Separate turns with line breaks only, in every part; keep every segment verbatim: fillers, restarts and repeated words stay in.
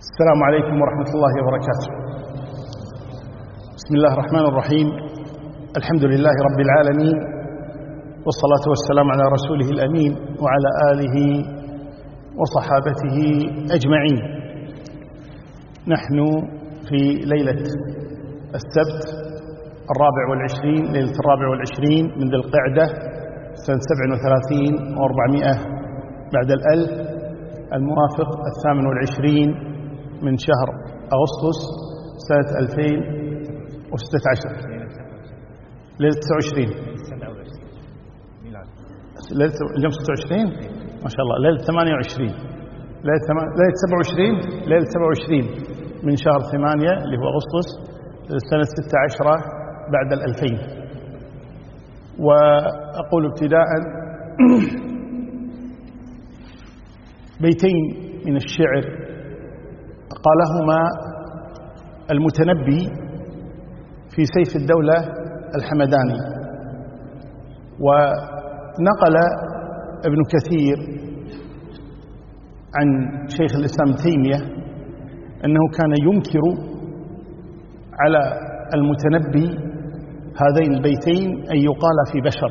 السلام عليكم ورحمة الله وبركاته. بسم الله الرحمن الرحيم. الحمد لله رب العالمين، والصلاة والسلام على رسوله الأمين وعلى آله وصحابته أجمعين. نحن في ليلة السبت الرابع والعشرين ليلة الرابع والعشرين من ذي القعدة سنة سبع وثلاثين وأربعمائة بعد الألف، الموافق الثامن والعشرين من شهر أغسطس سنة ألفين وستة عشر، ليلة تسعة وعشرين ليلة اليوم ستة وعشرين ما شاء الله، ليلة ثمانية وعشرين ليلة سبعة وعشرين ليلة سبعة وعشرين من شهر ثمانية اللي هو أغسطس سنة ستة عشر بعد الألفين. وأقول ابتداء بيتين من الشعر قالهما المتنبي في سيف الدولة الحمداني. ونقل ابن كثير عن شيخ الإسلام ابن تيمية أنه كان ينكر على المتنبي هذين البيتين أن يقال في بشر،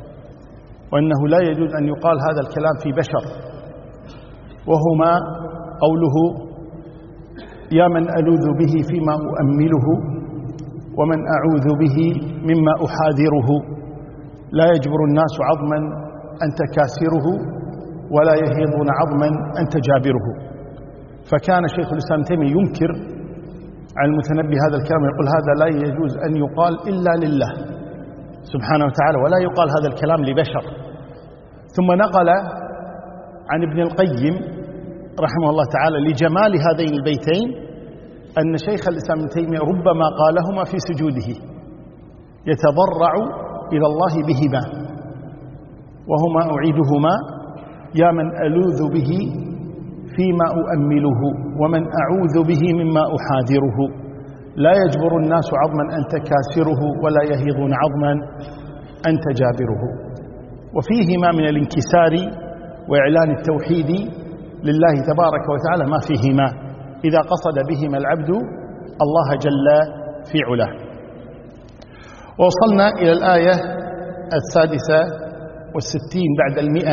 وأنه لا يجوز أن يقال هذا الكلام في بشر، وهما قوله: يا من ألوذ به فيما أؤمله، ومن أعوذ به مما أحاذره، لا يجبر الناس عظما أنت كاسره، ولا يهيضون عظما أنت جابره. فكان شيخ الإسلام تيمية ينكر على المتنبي هذا الكلام، يقول هذا لا يجوز أن يقال إلا لله سبحانه وتعالى، ولا يقال هذا الكلام لبشر. ثم نقل عن ابن القيم رحمه الله تعالى لجمال هذين البيتين أن شيخ الإسلام ابن تيمية ربما قالهما في سجوده يتضرع إلى الله بهما، وهما أعيدهما: يا من ألوذ به فيما أؤمله، ومن أعوذ به مما أحاذره، لا يجبر الناس عظما أنت كاسره، ولا يهيضون عظما أنت جابره. وفيهما من الانكسار وإعلان التوحيد لله تبارك وتعالى ما فيهما إذا قصد بهما العبد الله جل في علاه. ووصلنا إلى الآية السادسة والستين بعد المئة،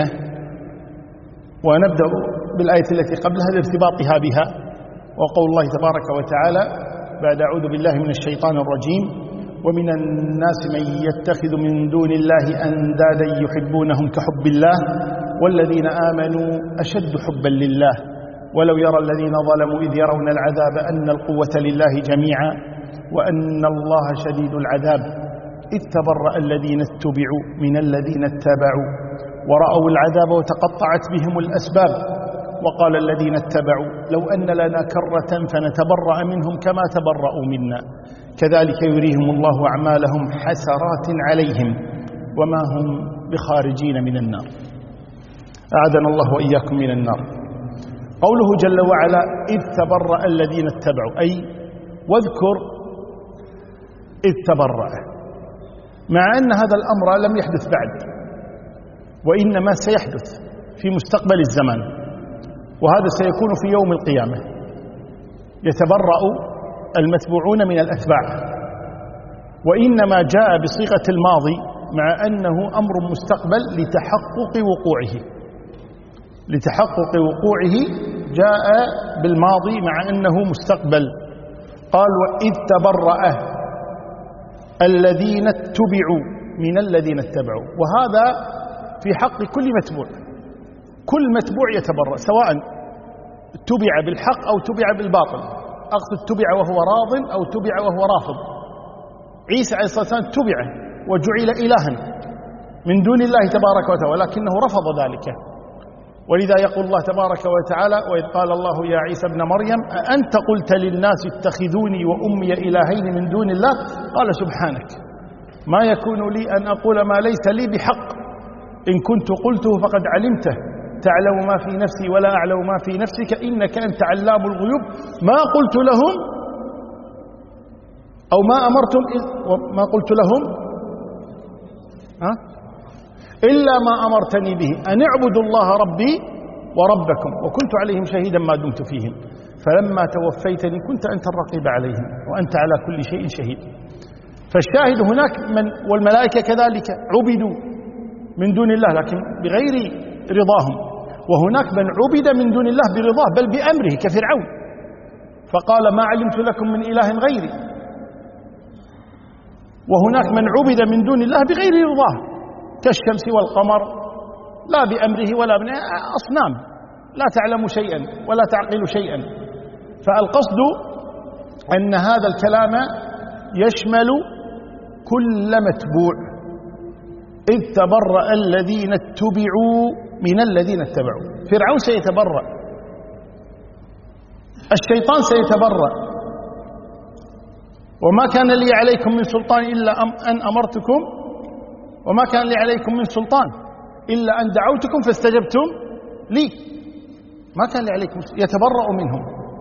ونبدأ بالآية التي قبلها لارتباطها بها، وقول الله تبارك وتعالى بعد: أعوذ بالله من الشيطان الرجيم: ومن الناس من يتخذ من دون الله أندادا يحبونهم كحب الله، والذين آمنوا أشد حبا لله، ولو يرى الذين ظلموا إذ يرون العذاب أن القوة لله جميعا وأن الله شديد العذاب، إذ تبرأ الذين اتبعوا من الذين اتبعوا ورأوا العذاب وتقطعت بهم الأسباب، وقال الذين اتبعوا لو أن لنا كرة فنتبرأ منهم كما تبرأوا منا، كذلك يريهم الله أعمالهم حسرات عليهم وما هم بخارجين من النار. أعاذنا الله وإياكم من النار. قوله جل وعلا: إذ تبرأ الذين اتبعوا، أي واذكر إذ تبرأ، مع أن هذا الأمر لم يحدث بعد، وإنما سيحدث في مستقبل الزمان، وهذا سيكون في يوم القيامة. يتبرأ المتبوعون من الأتباع، وإنما جاء بصيغة الماضي مع أنه أمر مستقبل لتحقق وقوعه لتحقق وقوعه جاء بالماضي مع أنه مستقبل. قال: وإذ تبرأ الذين اتبعوا من الذين اتبعوا، وهذا في حق كل متبوع. كل متبوع يتبرأ، سواء اتبع بالحق أو اتبع بالباطل. أقصد اتبع وهو راض أو اتبع وهو رافض. عيسى عليه الصلاة والسلام اتبع وجعل إلها من دون الله تبارك وتعالى، ولكنه رفض ذلك. ولذا يقول الله تبارك وتعالى: وإذ قال الله يا عيسى ابن مريم أأنت قلت للناس اتخذوني وأمي إلهين من دون الله، قال سبحانك ما يكون لي أن أقول ما ليس لي بحق، إن كنت قلته فقد علمته، تعلم ما في نفسي ولا أعلم ما في نفسك، إنك أنت علام الغيوب، ما قلت لهم أو ما أمرتم ما قلت لهم ها إلا ما أمرتني به أن اعبدوا الله ربي وربكم وكنت عليهم شهيدا ما دمت فيهم. فلما توفيتني كنت أنت الرقيب عليهم وأنت على كل شيء شهيد. فالشاهد هناك من والملائكة كذلك عبدوا من دون الله لكن بغير رضاهم، وهناك من عبد من دون الله برضاه بل بأمره كفرعون، فقال ما علمت لكم من إله غيري. وهناك من عبد من دون الله بغير رضاه كالشمس والقمر لا بأمره ولا من أصنام لا تعلم شيئا ولا تعقل شيئا. فالقصد أن هذا الكلام يشمل كل متبوع، إذ تبرأ الذين اتبعوا من الذين اتبعوا. فرعون سيتبرأ، الشيطان سيتبرأ، وما كان لي عليكم من سلطان إلا أن أمرتكم وما كان لي عليكم من سلطان إلا أن دعوتكم فاستجبتم لي. ما كان لي عليكم، يتبرأ منهم.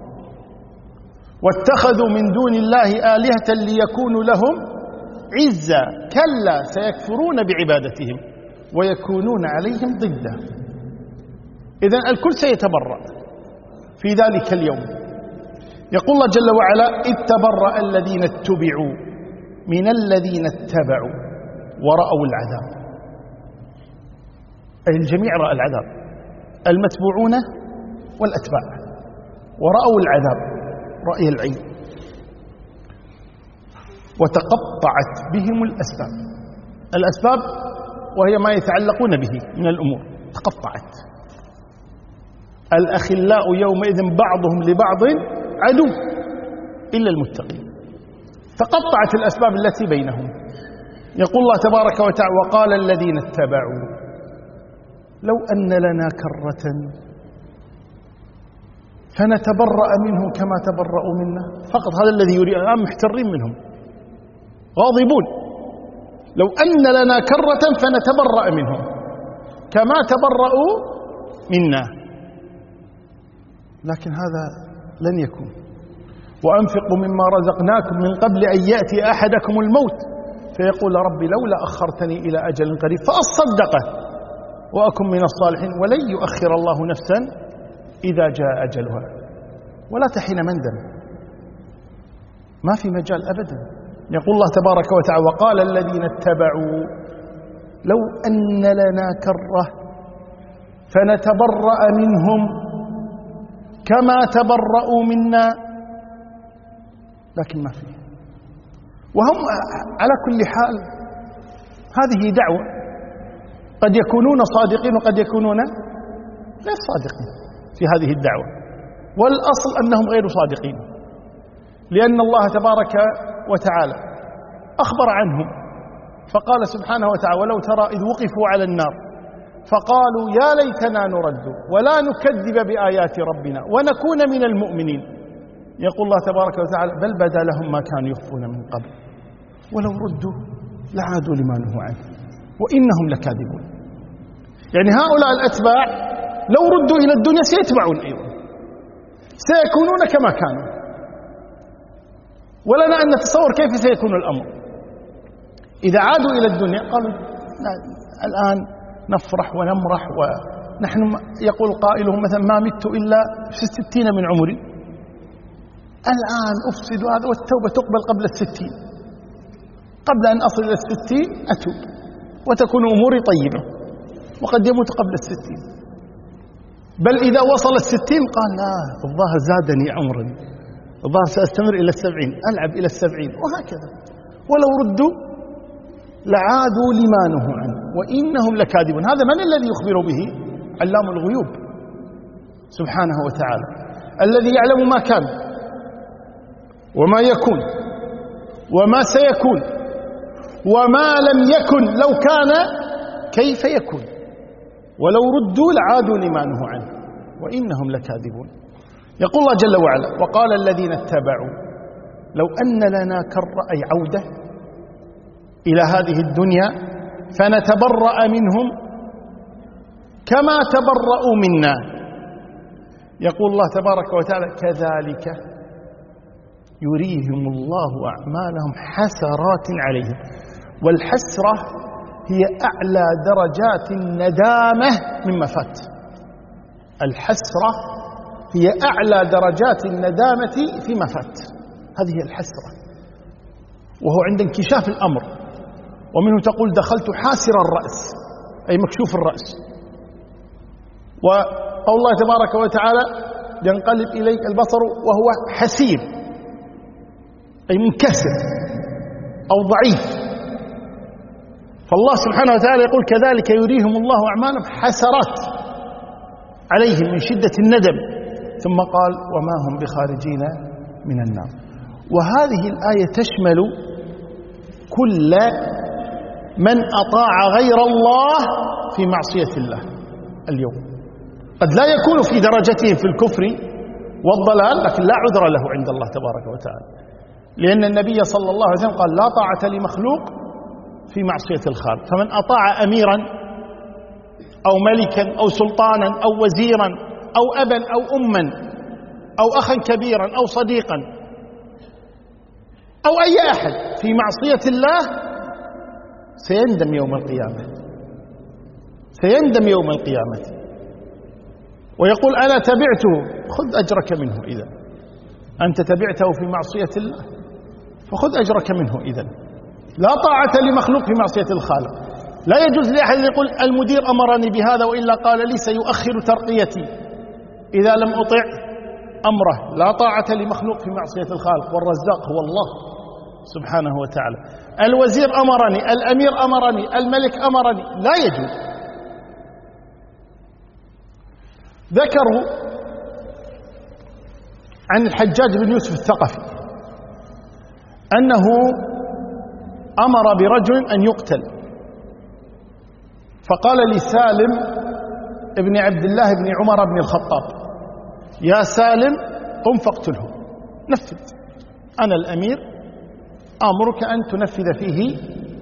واتخذوا من دون الله آلهة ليكونوا لهم عزا كلا سيكفرون بعبادتهم ويكونون عليهم ضدا. إذن الكل سيتبرأ في ذلك اليوم. يقول الله جل وعلا إذ تبرأ الذين اتبعوا من الذين اتبعوا ورأوا العذاب، أي الجميع رأى العذاب، المتبوعون والأتباع، ورأوا العذاب رأي العين، وتقطعت بهم الأسباب. الأسباب وهي ما يتعلقون به من الأمور تقطعت. الأخلاء يومئذ بعضهم لبعض عدو إلا المتقين. تقطعت الأسباب التي بينهم. يقول الله تبارك وتعالى وقال الذين اتبعوا لو أن لنا كرة فنتبرأ منهم كما تبرأوا منا. فقط هذا الذي يريد. الآن محترين منهم غاضبون. لو أن لنا كرة فنتبرأ منهم كما تبرأوا منا، لكن هذا لن يكون. وأنفقوا مما رزقناكم من قبل أن يأتي أحدكم الموت فيقول ربي لولا أخرتني إلى أجل قريب فأصدق وأكن من الصالحين ولن يؤخر الله نفسا إذا جاء أجلها ولا تحين مندم. ما في مجال أبدا. يقول الله تبارك وتعالى وقال الذين اتبعوا لو أن لنا كرة فنتبرأ منهم كما تبرأوا منا، لكن ما فيه. وهم على كل حال هذه دعوة، قد يكونون صادقين وقد يكونون غير صادقين في هذه الدعوة، والأصل أنهم غير صادقين، لأن الله تبارك وتعالى أخبر عنهم فقال سبحانه وتعالى ولو ترى إذ وقفوا على النار فقالوا يا ليتنا نرد ولا نكذب بآيات ربنا ونكون من المؤمنين. يقول الله تبارك وتعالى بل بدا لهم ما كانوا يخفون من قبل ولو ردوا لعادوا لما نهوا عنه وإنهم لكاذبون. يعني هؤلاء الأتباع لو ردوا إلى الدنيا سيتبعون أيضا، سيكونون كما كانوا، ولنا أن نتصور كيف سيكون الأمر إذا عادوا إلى الدنيا. قالوا الآن نفرح ونمرح ونحن يقول قائلهم مثلا ما مت إلا في الستين من عمري، الآن أفسد هذا والتوبة تقبل قبل الستين، قبل أن أصل إلى الستين أتوب وتكون أموري طيبة، وقد يموت قبل الستين. بل إذا وصل الستين قال لا الظاهر زادني عمرا، الظاهر سأستمر إلى السبعين، ألعب إلى السبعين، وهكذا. ولو ردوا لعادوا لما نهوا عنه وإنهم لكاذبون. هذا من الذي يخبر به؟ علام الغيوب سبحانه وتعالى، الذي يعلم ما كان وما يكون وما سيكون وما لم يكن لو كان كيف يكون، ولو ردوا لعادوا لما نهوا عنه وإنهم لكاذبون. يقول الله جل وعلا وقال الذين اتبعوا لو أن لنا كرة أي عودة إلى هذه الدنيا فنتبرأ منهم كما تبرأوا منا. يقول الله تبارك وتعالى كذلك يريهم الله أعمالهم حسرات عليهم. والحسرة هي أعلى درجات الندامة مما فات. الحسرة هي أعلى درجات الندامة فيما فات. هذه هي الحسرة، وهو عند انكشاف الأمر. ومنه تقول دخلت حاسر الرأس، أي مكشوف الرأس. وقول الله تبارك وتعالى ينقلب إليك البصر وهو حسير، أي منكسر أو ضعيف. فالله سبحانه وتعالى يقول كذلك يريهم الله أعمالهم حسرات عليهم من شدة الندم، ثم قال وما هم بخارجين من النار. وهذه الآية تشمل كل من أطاع غير الله في معصية الله اليوم. قد لا يكون في درجته في الكفر والضلال، لكن لا عذر له عند الله تبارك وتعالى، لأن النبي صلى الله عليه وسلم قال لا طاعة لمخلوق في معصية الخالق. فمن أطاع أميرا أو ملكا أو سلطانا أو وزيرا أو أبا أو أما أو أخا كبيرا أو صديقا أو أي أحد في معصية الله سيندم يوم القيامة، سيندم يوم القيامة ويقول أنا تبعته، خذ أجرك منه. إذن أنت تبعته في معصية الله فخذ أجرك منه. إذن لا طاعة لمخلوق في معصية الخالق. لا يجوز لأحد يقول المدير أمرني بهذا وإلا قال لي سيؤخر ترقيتي إذا لم أطع أمره. لا طاعة لمخلوق في معصية الخالق، والرزاق هو الله سبحانه وتعالى. الوزير أمرني، الأمير أمرني، الملك أمرني، لا يجوز. ذكروا عن الحجاج بن يوسف الثقفي أنه أمر برجل أن يقتل، فقال لسالم ابن عبد الله بن عمر بن الخطاب يا سالم قم فاقتله، نفذ، أنا الأمير أمرك أن تنفذ فيه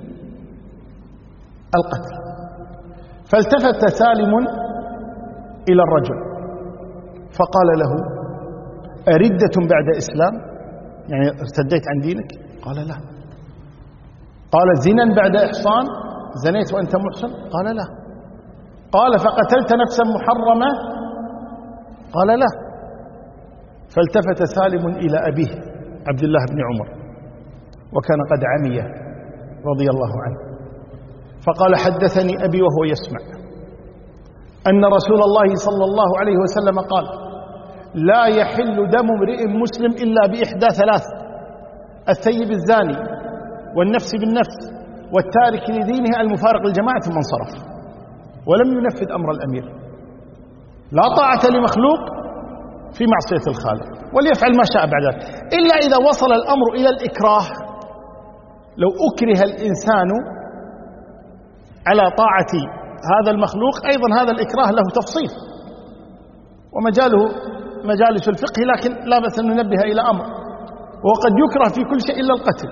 القتل. فالتفت سالم إلى الرجل فقال له أردة بعد إسلام، يعني ارتديت عن دينك؟ قال لا. قال زنا بعد إحصان، زنيت وأنت محصن؟ قال لا. قال فقتلت نفسا محرمة؟ قال لا. فالتفت سالم إلى أبيه عبد الله بن عمر وكان قد عمي رضي الله عنه، فقال حدثني أبي وهو يسمع أن رسول الله صلى الله عليه وسلم قال لا يحل دم امرئ مسلم إلا بإحدى ثلاث: الثيب الزاني، والنفس بالنفس، والتارك لدينه المفارق للجماعة ثم انصرف. ولم ينفذ أمر الأمير. لا طاعة لمخلوق في معصية الخالق، وليفعل ما شاء بعد ذلك، إلا إذا وصل الأمر إلى الإكراه. لو أكره الإنسان على طاعة هذا المخلوق أيضا هذا الإكراه له تفصيل ومجاله مجالس الفقه، لكن لا بأس أن ننبه إلى أمر، وقد يكره في كل شيء إلا القتل.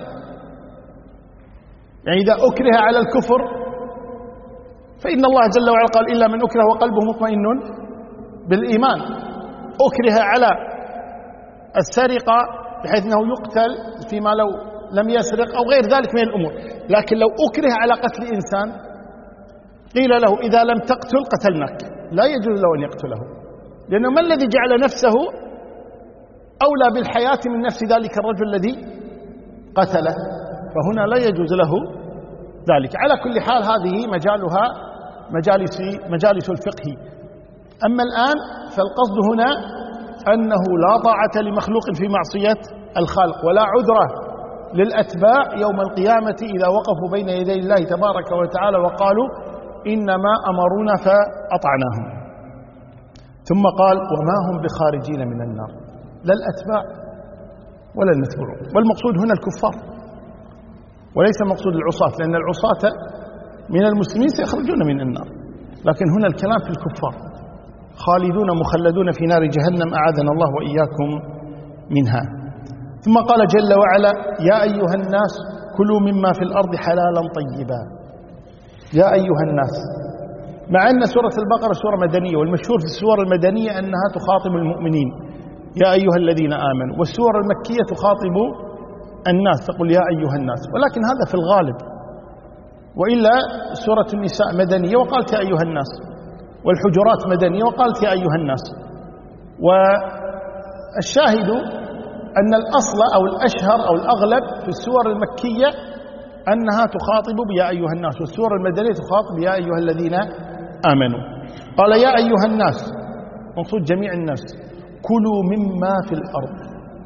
يعني إذا أكره على الكفر فإن الله جل وعلا قال إلا من أكره وقلبه مطمئن بالإيمان. أكره على السرقة بحيث أنه يقتل فيما لو لم يسرق أو غير ذلك من الأمور. لكن لو أكره على قتل إنسان قيل له إذا لم تقتل قتلناك، لا يجوز له أن يقتله، لأنه ما الذي جعل نفسه أولى بالحياة من نفس ذلك الرجل الذي قتله؟ فهنا لا يجوز له ذلك. على كل حال هذه مجالها مجالس, مجالس الفقه. أما الآن فالقصد هنا أنه لا طاعة لمخلوق في معصية الخالق، ولا عذر للأتباع يوم القيامة إذا وقفوا بين يدي الله تبارك وتعالى وقالوا إنما أمرونا فأطعناهم. ثم قال وما هم بخارجين من النار، لا الأتباع ولا المتبوعون. والمقصود هنا الكفار وليس مقصود العصاة، لأن العصاة من المسلمين سيخرجون من النار، لكن هنا الكلام في الكفار خالدون مخلدون في نار جهنم أعاذنا الله وإياكم منها. ثم قال جل وعلا يا أيها الناس كلوا مما في الأرض حلالا طيبا. يا أيها الناس، مع أن سورة البقرة سورة مدنية، والمشهور في السور المدنية أنها تخاطب المؤمنين يا أيها الذين آمنوا، والسور المكية تخاطب الناس تقول يا أيها الناس، ولكن هذا في الغالب، وإلا سورة النساء مدنية وقالت يا أيها الناس، والحجرات مدنية وقالت يا أيها الناس، والشاهد أن الأصل أو الأشهر أو الأغلب في السور المكية أنها تخاطب بيا أيها الناس، والسور المدنية تخاطب يا أيها الذين آمنوا. قال يا أيها الناس، مقصود جميع الناس، كلوا مما في الأرض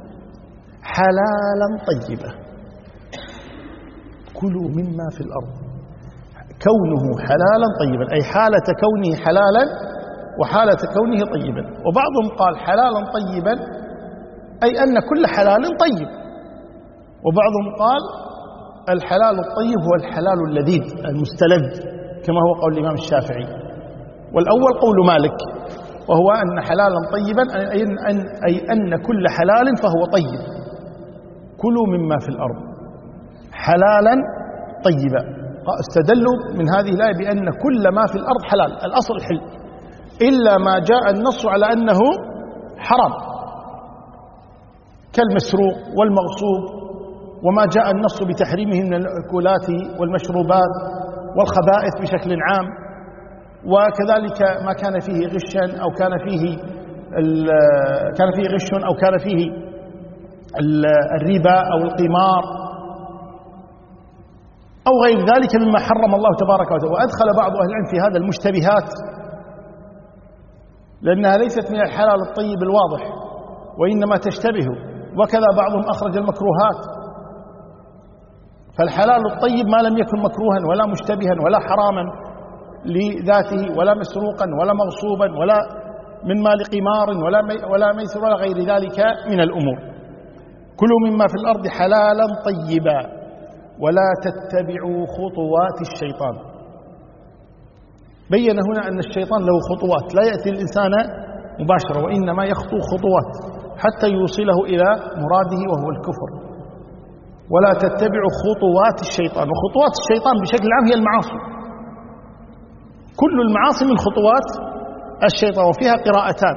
حلالا طيبا. كلوا مما في الأرض، كونه حلالا طيبا أي حالة كونه حلالا وحالة كونه طيبا. وبعضهم قال حلالا طيبا أي أن كل حلال طيب، وبعضهم قال الحلال الطيب هو الحلال اللذيذ المستلذ كما هو قول الإمام الشافعي، والأول قول مالك، وهو أن حلالا طيبا أي أن, أي أن كل حلال فهو طيب. كلوا مما في الأرض حلالا طيبا. استدلوا من هذه الآية بأن كل ما في الأرض حلال، الأصل الحل، إلا ما جاء النص على أنه حرام كالمسروق والمغصوب، وما جاء النص بتحريمه من الأكلات والمشروبات والخبائث بشكل عام، وكذلك ما كان فيه غشا أو كان فيه كان فيه غش أو كان فيه الربا أو القمار أو غير ذلك مما حرم الله تبارك وتعالى. وأدخل بعض أهل العلم في هذا المشتبهات لأنها ليست من الحلال الطيب الواضح وإنما تشتبه، وكذا بعضهم أخرج المكروهات. فالحلال الطيب ما لم يكن مكروها ولا مشتبها ولا حراما لذاته ولا مسروقا ولا مغصوبا ولا من مال قمار ولا ولا ميسر ولا غير ذلك من الأمور. كلوا مما في الأرض حلالا طيبا ولا تتبعوا خطوات الشيطان. بين هنا أن الشيطان له خطوات، لا يأتي الإنسان مباشرة، وإنما يخطو خطوات حتى يوصله إلى مراده وهو الكفر. ولا تتبعوا خطوات الشيطان، وخطوات الشيطان بشكل عام هي المعاصي، كل المعاصي من خطوات الشيطان. وفيها قراءتان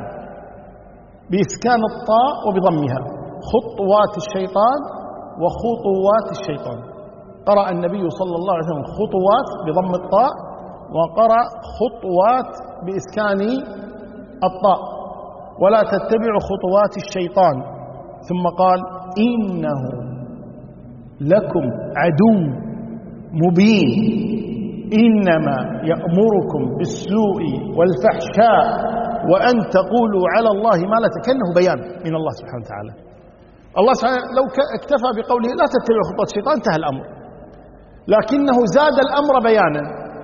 بإسكان الطاء وبضمها، خطوات الشيطان وخطوات الشيطان. قرأ النبي صلى الله عليه وسلم خطوات بضم الطاء، وقرأ خطوات بإسكان الطاء. ولا تتبعوا خطوات الشيطان، ثم قال إنه لكم عدو مبين إنما يأمركم بالسوء والفحشاء وأن تقولوا على الله ما لا تكنه بيان من الله سبحانه وتعالى. الله سبحانه لو اكتفى بقوله لا تتبعوا خطوات الشيطان انتهى الأمر، لكنه زاد الأمر بيانا.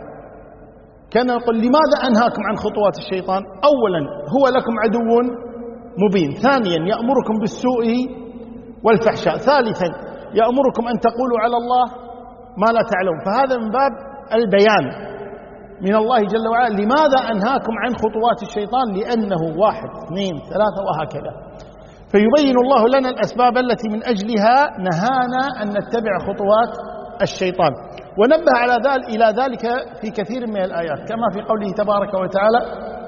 كان يقول لماذا أنهاكم عن خطوات الشيطان؟ أولا هو لكم عدو مبين، ثانيا يأمركم بالسوء والفحشاء، ثالثا يأمركم أن تقولوا على الله ما لا تعلمون. فهذا من باب البيان من الله جل وعلا لماذا أنهاكم عن خطوات الشيطان، لأنه واحد اثنين ثلاثة وهكذا. فيبين الله لنا الأسباب التي من أجلها نهانا أن نتبع خطوات الشيطان، ونبه على ذلك إلى ذلك في كثير من الآيات، كما في قوله تبارك وتعالى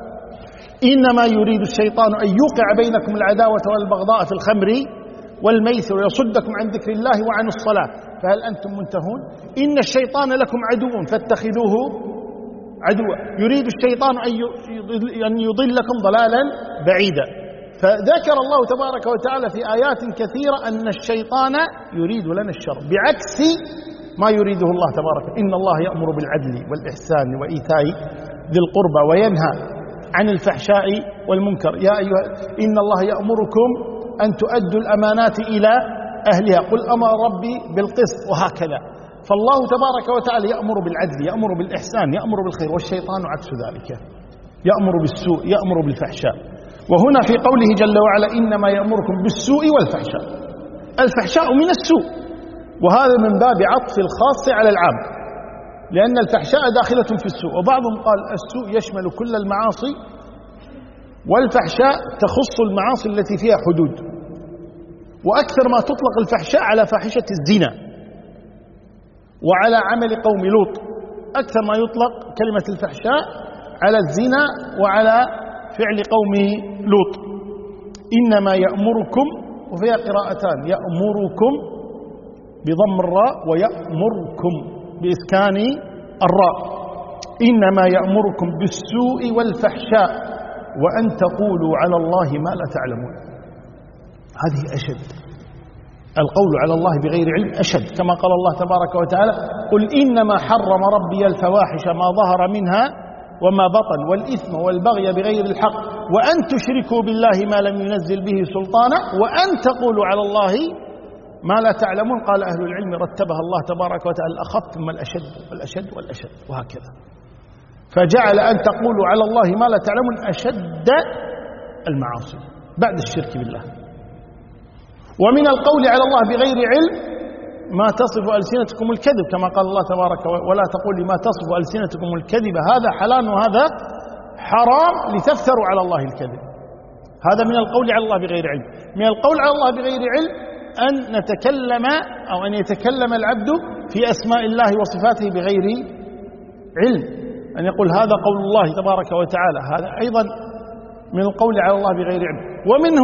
إنما يريد الشيطان أن يوقع بينكم العداوة والبغضاء في الخمر والميسر ويصدكم عن ذكر الله وعن الصلاة فهل أنتم منتهون. إن الشيطان لكم عدو فاتخذوه عدوا، يريد الشيطان أن يضلكم ضلالا بعيدا. فذكر الله تبارك وتعالى في آيات كثيرة أن الشيطان يريد لنا الشر بعكس ما يريده الله تبارك. إن الله يأمر بالعدل والإحسان وإيتاء ذي القربى وينهى عن الفحشاء والمنكر. يا أيها إن الله يأمركم أن تؤدوا الأمانات إلى أهلها قل أمر ربي بالقسط، وهكذا. فالله تبارك وتعالى يأمر بالعدل، يأمر بالإحسان، يأمر بالخير، والشيطان عكس ذلك، يأمر بالسوء، يأمر بالفحشاء. وهنا في قوله جل وعلا إنما يأمركم بالسوء والفحشاء، الفحشاء من السوء، وهذا من باب عطف الخاص على العام، لأن الفحشاء داخلة في السوء. وبعضهم قال السوء يشمل كل المعاصي، والفحشاء تخص المعاصي التي فيها حدود. وأكثر ما تطلق الفحشاء على فاحشة الزنا وعلى عمل قوم لوط، أكثر ما يطلق كلمة الفحشاء على الزنا وعلى فعل قوم لوط. إنما يأمركم، وفيها قراءتان يأمركم بضم الراء ويأمركم بإسكان الراء. إنما يأمركم بالسوء والفحشاء وأن تقولوا على الله ما لا تعلمون. هذه أشد، القول على الله بغير علم أشد، كما قال الله تبارك وتعالى: قل إنما حرم ربي الفواحش ما ظهر منها وما بطن والإثم والبغي بغير الحق وأن تشركوا بالله ما لم ينزل به سلطانا وأن تقولوا على الله ما لا تعلمون. قال أهل العلم رتبها الله تبارك وتعالى الأخف ثم الأشد والأشد والأشد وهكذا، فجعل أن تقولوا على الله ما لا تعلمون أشد المعاصي بعد الشرك بالله. ومن القول على الله بغير علم ما تصف ألسنتكم الكذب، كما قال الله تبارك ولا تقول لما تصف ألسنتكم الكذب هذا حلال وهذا حرام لتفتروا على الله الكذب. هذا من القول على الله بغير علم. من القول على الله بغير علم أن نتكلم أو أن يتكلم العبد في أسماء الله وصفاته بغير علم، أن يقول هذا قول الله تبارك وتعالى، هذا أيضا من القول على الله بغير علم. ومنه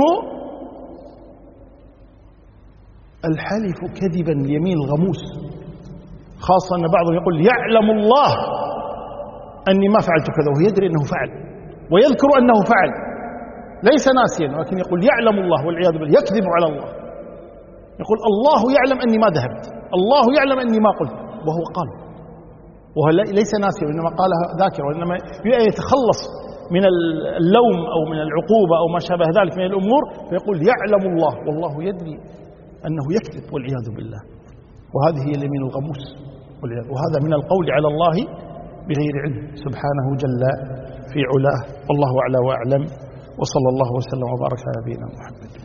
الحلف كذبا اليمين الغموس، خاصة أن بعضهم يقول يعلم الله أني ما فعلت كذا وهو يدري أنه فعل ويذكر أنه فعل ليس ناسيا، ولكن يقول يعلم الله والعياذ بالله، يكذب على الله، يقول الله يعلم أني ما ذهبت، الله يعلم أني ما قلت، وهو قال، وهو ليس ناسيا وإنما قالها ذاكر، وإنما يتخلص من اللوم أو من العقوبة أو ما شابه ذلك من الأمور، فيقول يعلم الله والله يدري أنه يكذب والعياذ بالله. وهذه هي اليمين الغموس، وهذا من القول على الله بغير علم سبحانه جل في علاه. والله أعلى وأعلم، وصلى الله وسلم وبارك على نبينا محمد.